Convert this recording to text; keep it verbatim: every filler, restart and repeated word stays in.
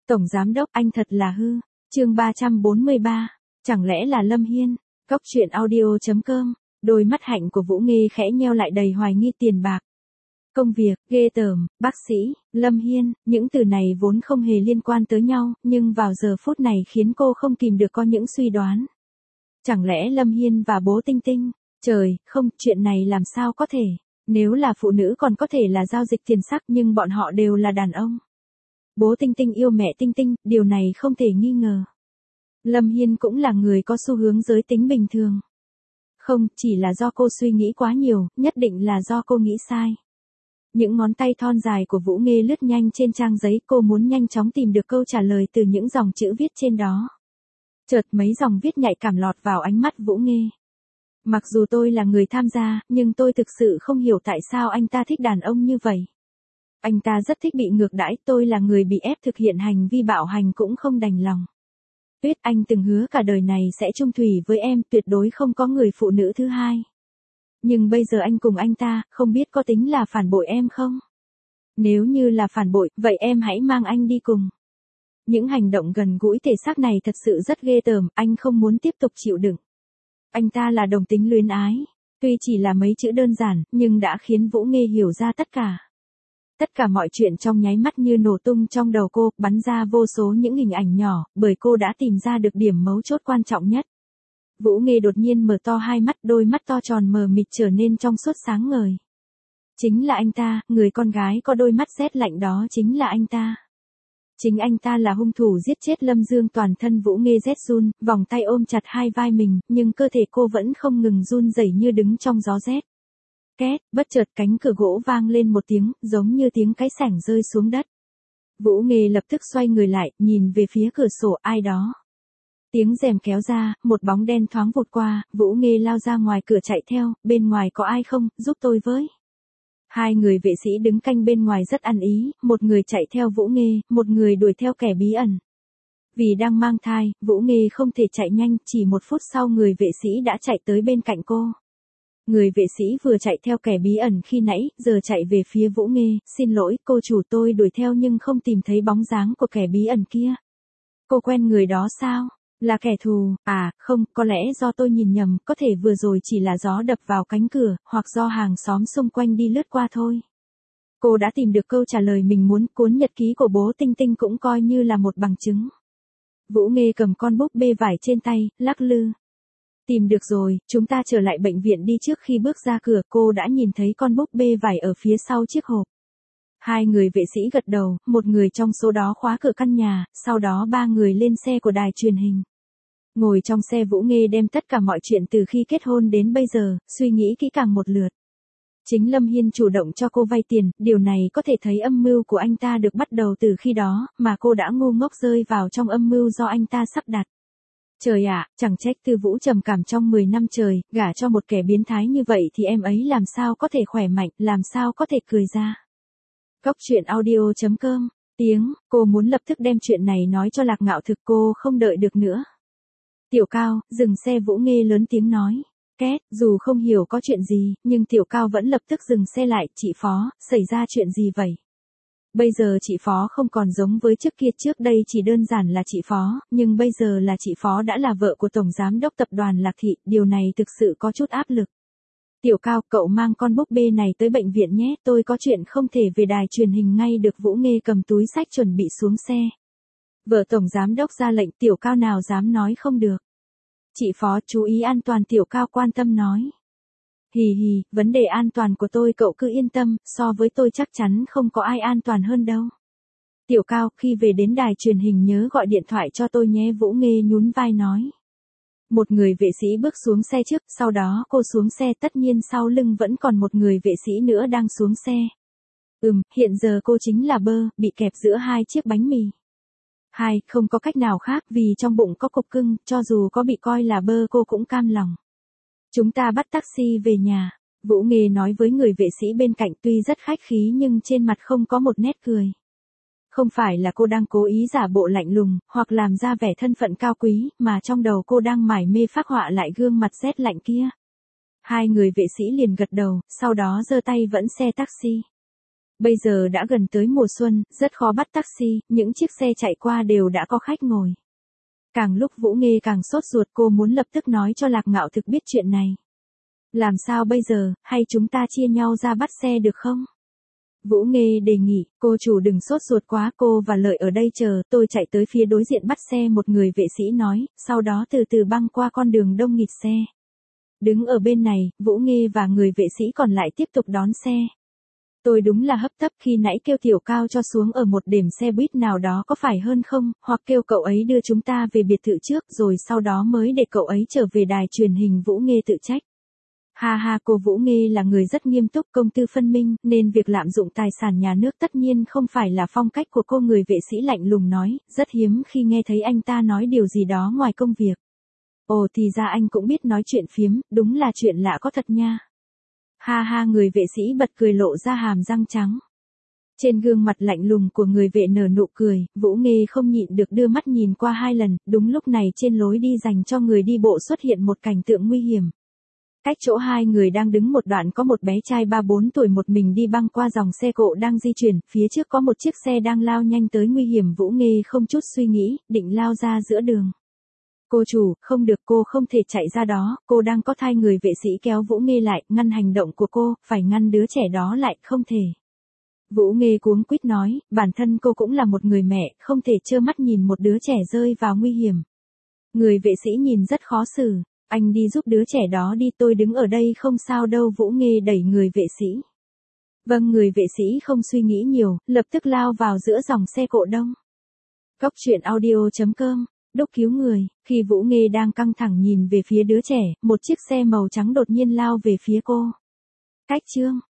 Tổng giám đốc anh thật là hư. Chương ba trăm bốn mươi ba. Chẳng lẽ là Lâm Hiên? Cốc truyện audio chấm com. Đôi mắt hạnh của Vũ Nghê khẽ nheo lại đầy hoài nghi tiền bạc. Công việc, ghê tởm, bác sĩ, Lâm Hiên, những từ này vốn không hề liên quan tới nhau, nhưng vào giờ phút này khiến cô không kìm được có những suy đoán. Chẳng lẽ Lâm Hiên và bố Tinh Tinh? Trời, không, chuyện này làm sao có thể? Nếu là phụ nữ còn có thể là giao dịch tiền sắc, nhưng bọn họ đều là đàn ông. Bố Tinh Tinh yêu mẹ Tinh Tinh, điều này không thể nghi ngờ. Lâm Hiên cũng là người có xu hướng giới tính bình thường. Không, chỉ là do cô suy nghĩ quá nhiều, nhất định là do cô nghĩ sai. Những ngón tay thon dài của Vũ Nghê lướt nhanh trên trang giấy, cô muốn nhanh chóng tìm được câu trả lời từ những dòng chữ viết trên đó. Chợt mấy dòng viết nhạy cảm lọt vào ánh mắt Vũ Nghê. Mặc dù tôi là người tham gia, nhưng tôi thực sự không hiểu tại sao anh ta thích đàn ông như vậy. Anh ta rất thích bị ngược đãi, tôi là người bị ép thực hiện hành vi bạo hành cũng không đành lòng. Tuyết, anh từng hứa cả đời này sẽ chung thủy với em, tuyệt đối không có người phụ nữ thứ hai. Nhưng bây giờ anh cùng anh ta, không biết có tính là phản bội em không? Nếu như là phản bội, vậy em hãy mang anh đi cùng. Những hành động gần gũi thể xác này thật sự rất ghê tởm, anh không muốn tiếp tục chịu đựng. Anh ta là đồng tính luyến ái. Tuy chỉ là mấy chữ đơn giản, nhưng đã khiến Vũ Nghê hiểu ra tất cả. Tất cả mọi chuyện trong nháy mắt như nổ tung trong đầu cô, bắn ra vô số những hình ảnh nhỏ, bởi cô đã tìm ra được điểm mấu chốt quan trọng nhất. Vũ Nghê đột nhiên mở to hai mắt, đôi mắt to tròn mờ mịt trở nên trong suốt sáng ngời. Chính là anh ta, người con gái có đôi mắt rét lạnh đó chính là anh ta. Chính anh ta là hung thủ giết chết Lâm Dương. Toàn thân Vũ Nghê rét run, vòng tay ôm chặt hai vai mình, nhưng cơ thể cô vẫn không ngừng run rẩy như đứng trong gió rét. Két, bất chợt cánh cửa gỗ vang lên một tiếng, giống như tiếng cái sẻng rơi xuống đất. Vũ Nghê lập tức xoay người lại, nhìn về phía cửa sổ, ai đó. Tiếng rèm kéo ra, một bóng đen thoáng vụt qua, Vũ Nghê lao ra ngoài cửa chạy theo, bên ngoài có ai không, giúp tôi với. Hai người vệ sĩ đứng canh bên ngoài rất ăn ý, một người chạy theo Vũ Nghê, một người đuổi theo kẻ bí ẩn. Vì đang mang thai, Vũ Nghê không thể chạy nhanh, chỉ một phút sau người vệ sĩ đã chạy tới bên cạnh cô. Người vệ sĩ vừa chạy theo kẻ bí ẩn khi nãy, giờ chạy về phía Vũ Nghê, xin lỗi, cô chủ, tôi đuổi theo nhưng không tìm thấy bóng dáng của kẻ bí ẩn kia. Cô quen người đó sao? Là kẻ thù? À, không, có lẽ do tôi nhìn nhầm, có thể vừa rồi chỉ là gió đập vào cánh cửa, hoặc do hàng xóm xung quanh đi lướt qua thôi. Cô đã tìm được câu trả lời mình muốn, cuốn nhật ký của bố Tinh Tinh cũng coi như là một bằng chứng. Vũ Nghê cầm con búp bê vải trên tay, lắc lư. Tìm được rồi, chúng ta trở lại bệnh viện đi. Trước khi bước ra cửa, cô đã nhìn thấy con búp bê vải ở phía sau chiếc hộp. Hai người vệ sĩ gật đầu, một người trong số đó khóa cửa căn nhà, sau đó ba người lên xe của đài truyền hình. Ngồi trong xe, Vũ Nghê đem tất cả mọi chuyện từ khi kết hôn đến bây giờ, suy nghĩ kỹ càng một lượt. Chính Lâm Hiên chủ động cho cô vay tiền, điều này có thể thấy âm mưu của anh ta được bắt đầu từ khi đó, mà cô đã ngu ngốc rơi vào trong âm mưu do anh ta sắp đặt. Trời ạ, chẳng trách Tư Vũ trầm cảm trong mười năm trời, gả cho một kẻ biến thái như vậy thì em ấy làm sao có thể khỏe mạnh, làm sao có thể cười ra. Cốc truyện audio chấm com. Tiếng, cô muốn lập tức đem chuyện này nói cho Lạc Ngạo Thực, cô không đợi được nữa. Tiểu Cao, dừng xe. Vũ Nghê lớn tiếng nói. Két, dù không hiểu có chuyện gì, nhưng Tiểu Cao vẫn lập tức dừng xe lại. Chị Phó, xảy ra chuyện gì vậy? Bây giờ chị Phó không còn giống với trước kia, trước đây chỉ đơn giản là chị Phó, nhưng bây giờ là chị Phó đã là vợ của Tổng Giám đốc Tập đoàn Lạc Thị, điều này thực sự có chút áp lực. Tiểu Cao, cậu mang con búp bê này tới bệnh viện nhé, tôi có chuyện không thể về đài truyền hình ngay được. Vũ Nghê cầm túi sách chuẩn bị xuống xe. Vợ Tổng Giám đốc ra lệnh, Tiểu Cao nào dám nói không được. Chị Phó, chú ý an toàn. Tiểu Cao quan tâm nói. Hì hì, vấn đề an toàn của tôi cậu cứ yên tâm, so với tôi chắc chắn không có ai an toàn hơn đâu. Tiểu Cao, khi về đến đài truyền hình nhớ gọi điện thoại cho tôi nhé. Vũ Nghê nhún vai nói. Một người vệ sĩ bước xuống xe trước, sau đó cô xuống xe, tất nhiên sau lưng vẫn còn một người vệ sĩ nữa đang xuống xe. Ừm, hiện giờ cô chính là bơ, bị kẹp giữa hai chiếc bánh mì. Hai, không có cách nào khác, vì trong bụng có cục cưng, cho dù có bị coi là bơ cô cũng cam lòng. Chúng ta bắt taxi về nhà. Vũ Nghê nói với người vệ sĩ bên cạnh, tuy rất khách khí nhưng trên mặt không có một nét cười. Không phải là cô đang cố ý giả bộ lạnh lùng, hoặc làm ra vẻ thân phận cao quý, mà trong đầu cô đang mải mê phác họa lại gương mặt rét lạnh kia. Hai người vệ sĩ liền gật đầu, sau đó giơ tay vẫn xe taxi. Bây giờ đã gần tới mùa xuân, rất khó bắt taxi, những chiếc xe chạy qua đều đã có khách ngồi. Càng lúc Vũ Nghê càng sốt ruột, cô muốn lập tức nói cho Lạc Ngạo Thực biết chuyện này. Làm sao bây giờ, hay chúng ta chia nhau ra bắt xe được không? Vũ Nghê đề nghị, cô chủ đừng sốt ruột quá, cô và Lợi ở đây chờ, tôi chạy tới phía đối diện bắt xe, một người vệ sĩ nói, sau đó từ từ băng qua con đường đông nghịt xe. Đứng ở bên này, Vũ Nghê và người vệ sĩ còn lại tiếp tục đón xe. Tôi đúng là hấp tấp khi nãy kêu Tiểu Cao cho xuống ở một đềm xe buýt nào đó có phải hơn không, hoặc kêu cậu ấy đưa chúng ta về biệt thự trước rồi sau đó mới để cậu ấy trở về đài truyền hình. Vũ Nghê tự trách. Ha ha, cô Vũ Nghê là người rất nghiêm túc, công tư phân minh, nên việc lạm dụng tài sản nhà nước tất nhiên không phải là phong cách của cô. Người vệ sĩ lạnh lùng nói, rất hiếm khi nghe thấy anh ta nói điều gì đó ngoài công việc. Ồ, thì ra anh cũng biết nói chuyện phiếm, đúng là chuyện lạ có thật nha. Ha ha, người vệ sĩ bật cười lộ ra hàm răng trắng. Trên gương mặt lạnh lùng của người vệ nở nụ cười, Vũ Nghê không nhịn được đưa mắt nhìn qua hai lần, đúng lúc này trên lối đi dành cho người đi bộ xuất hiện một cảnh tượng nguy hiểm. Cách chỗ hai người đang đứng một đoạn có một bé trai ba bốn tuổi một mình đi băng qua dòng xe cộ đang di chuyển, phía trước có một chiếc xe đang lao nhanh tới nguy hiểm. Vũ Nghê không chút suy nghĩ, định lao ra giữa đường. Cô chủ, không được, cô không thể chạy ra đó, cô đang có thai. Người vệ sĩ kéo Vũ Nghê lại, ngăn hành động của cô, phải ngăn đứa trẻ đó lại, không thể. Vũ Nghê cuống quýt nói, bản thân cô cũng là một người mẹ, không thể trơ mắt nhìn một đứa trẻ rơi vào nguy hiểm. Người vệ sĩ nhìn rất khó xử, anh đi giúp đứa trẻ đó đi, tôi đứng ở đây không sao đâu. Vũ Nghê đẩy người vệ sĩ. Vâng, người vệ sĩ không suy nghĩ nhiều, lập tức lao vào giữa dòng xe cộ đông. Cốc truyện audio chấm com Đúc cứu người. Khi Vũ Nghê đang căng thẳng nhìn về phía đứa trẻ, một chiếc xe màu trắng đột nhiên lao về phía cô. Cách chương